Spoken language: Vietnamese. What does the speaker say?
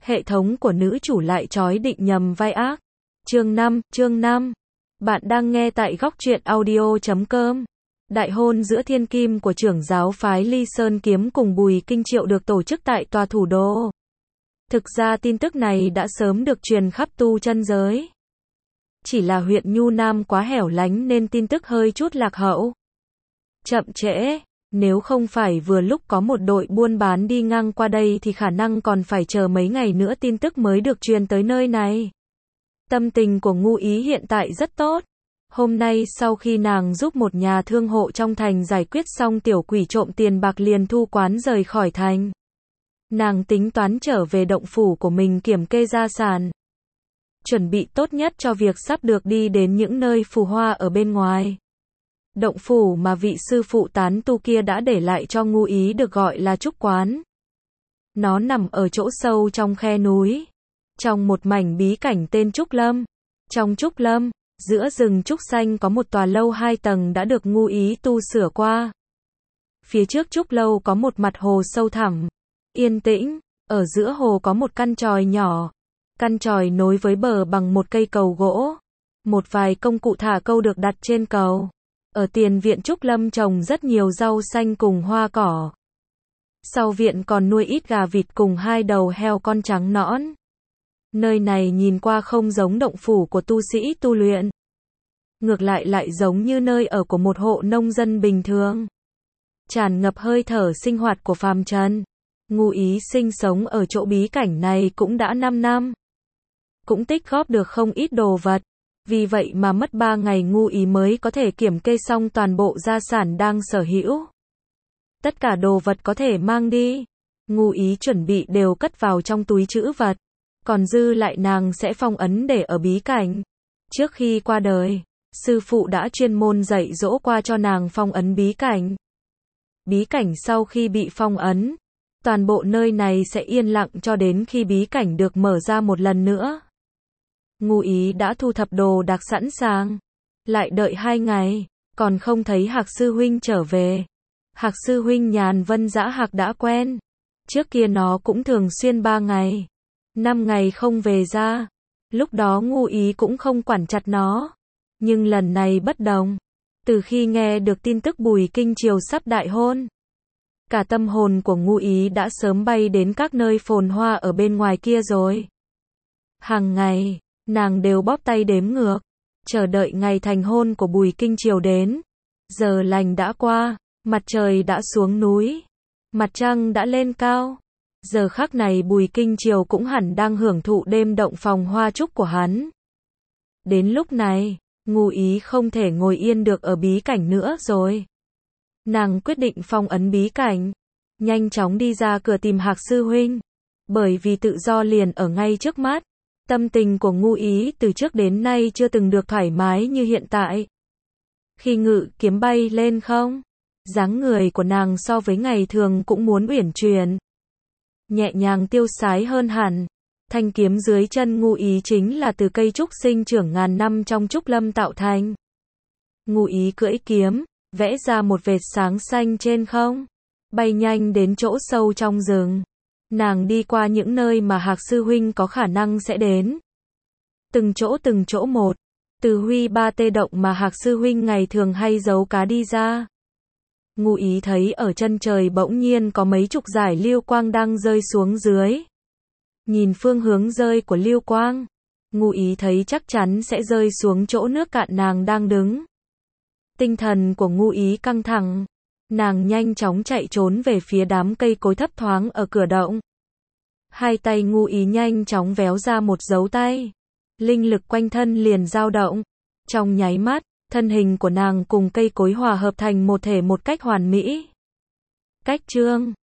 Hệ thống của nữ chủ lại trói định nhầm vai ác. Chương 5. Bạn đang nghe tại góc truyện audio.com. Đại hôn giữa thiên kim của trưởng giáo phái Ly Sơn Kiếm cùng Bùi Kinh Triệu được tổ chức tại tòa thủ đô. Thực ra tin tức này đã sớm được truyền khắp tu chân giới. Chỉ là huyện Nhu Nam quá hẻo lánh nên tin tức hơi chút lạc hậu. Chậm trễ, nếu không phải vừa lúc có một đội buôn bán đi ngang qua đây thì khả năng còn phải chờ mấy ngày nữa tin tức mới được truyền tới nơi này. Tâm tình của Ngu Ý hiện tại rất tốt. Hôm nay sau khi nàng giúp một nhà thương hộ trong thành giải quyết xong tiểu quỷ trộm tiền bạc liền thu quán rời khỏi thành. Nàng tính toán trở về động phủ của mình kiểm kê gia sản. Chuẩn bị tốt nhất cho việc sắp được đi đến những nơi phù hoa ở bên ngoài. Động phủ mà vị sư phụ tán tu kia đã để lại cho Ngu Ý được gọi là Trúc Quán. Nó nằm ở chỗ sâu trong khe núi, trong một mảnh bí cảnh tên Trúc Lâm. Trong Trúc Lâm, giữa rừng trúc xanh có một tòa lâu 2 tầng đã được Ngu Ý tu sửa qua. Phía trước Trúc Lâu có một mặt hồ sâu thẳm, yên tĩnh, ở giữa hồ có một căn chòi nhỏ. Căn chòi nối với bờ bằng một cây cầu gỗ. Một vài công cụ thả câu được đặt trên cầu. Ở tiền viện Trúc Lâm trồng rất nhiều rau xanh cùng hoa cỏ. Sau viện còn nuôi ít gà vịt cùng 2 đầu heo con trắng nõn. Nơi này nhìn qua không giống động phủ của tu sĩ tu luyện. Ngược lại lại giống như nơi ở của một hộ nông dân bình thường. Tràn ngập hơi thở sinh hoạt của phàm trần. Ngu Ý sinh sống ở chỗ bí cảnh này cũng đã 5 năm. Cũng tích góp được không ít đồ vật. Vì vậy mà mất 3 ngày Ngu Ý mới có thể kiểm kê xong toàn bộ gia sản đang sở hữu. Tất cả đồ vật có thể mang đi, Ngu Ý chuẩn bị đều cất vào trong túi trữ vật. Còn dư lại nàng sẽ phong ấn để ở bí cảnh. Trước khi qua đời, sư phụ đã chuyên môn dạy dỗ qua cho nàng phong ấn bí cảnh. Bí cảnh sau khi bị phong ấn, toàn bộ nơi này sẽ yên lặng cho đến khi bí cảnh được mở ra một lần nữa. Ngu Ý đã thu thập đồ đạc sẵn sàng. Lại đợi 2 ngày, còn không thấy Hạc sư huynh trở về. Hạc sư huynh nhàn vân dã Hạc đã quen. Trước kia nó cũng thường xuyên 3 ngày, 5 ngày không về ra. Lúc đó Ngu Ý cũng không quản chặt nó. Nhưng lần này bất đồng. Từ khi nghe được tin tức Bùi Kinh Triều sắp đại hôn, cả tâm hồn của Ngu Ý đã sớm bay đến các nơi phồn hoa ở bên ngoài kia rồi. Hàng ngày, nàng đều bóp tay đếm ngược, chờ đợi ngày thành hôn của Bùi Kinh Triều đến. Giờ lành đã qua, mặt trời đã xuống núi, mặt trăng đã lên cao. Giờ khắc này Bùi Kinh Triều cũng hẳn đang hưởng thụ đêm động phòng hoa trúc của hắn. Đến lúc này, Ngu Ý không thể ngồi yên được ở bí cảnh nữa rồi. Nàng quyết định phong ấn bí cảnh, nhanh chóng đi ra cửa tìm Hạc sư huynh. Bởi vì tự do liền ở ngay trước mắt. Tâm tình của Ngu Ý từ trước đến nay chưa từng được thoải mái như hiện tại. Khi ngự kiếm bay lên không, dáng người của nàng so với ngày thường cũng muốn uyển chuyển, nhẹ nhàng tiêu sái hơn hẳn. Thanh kiếm dưới chân Ngu Ý chính là từ cây trúc sinh trưởng ngàn năm trong Trúc Lâm tạo thành. Ngu Ý cưỡi kiếm, vẽ ra một vệt sáng xanh trên không, bay nhanh đến chỗ sâu trong rừng. Nàng đi qua những nơi mà Hạc sư huynh có khả năng sẽ đến. Từng chỗ một, từ Huy Ba Tê động mà Hạc sư huynh ngày thường hay giấu cá đi ra. Ngu Ý thấy ở chân trời bỗng nhiên có mấy chục dải lưu quang đang rơi xuống dưới. Nhìn phương hướng rơi của lưu quang, Ngu Ý thấy chắc chắn sẽ rơi xuống chỗ nước cạn nàng đang đứng. Tinh thần của Ngu Ý căng thẳng. Nàng nhanh chóng chạy trốn về phía đám cây cối thấp thoáng ở cửa động. 2 tay Ngu Ý nhanh chóng véo ra một dấu tay. Linh lực quanh thân liền dao động. Trong nháy mắt, thân hình của nàng cùng cây cối hòa hợp thành một thể một cách hoàn mỹ. Cách chương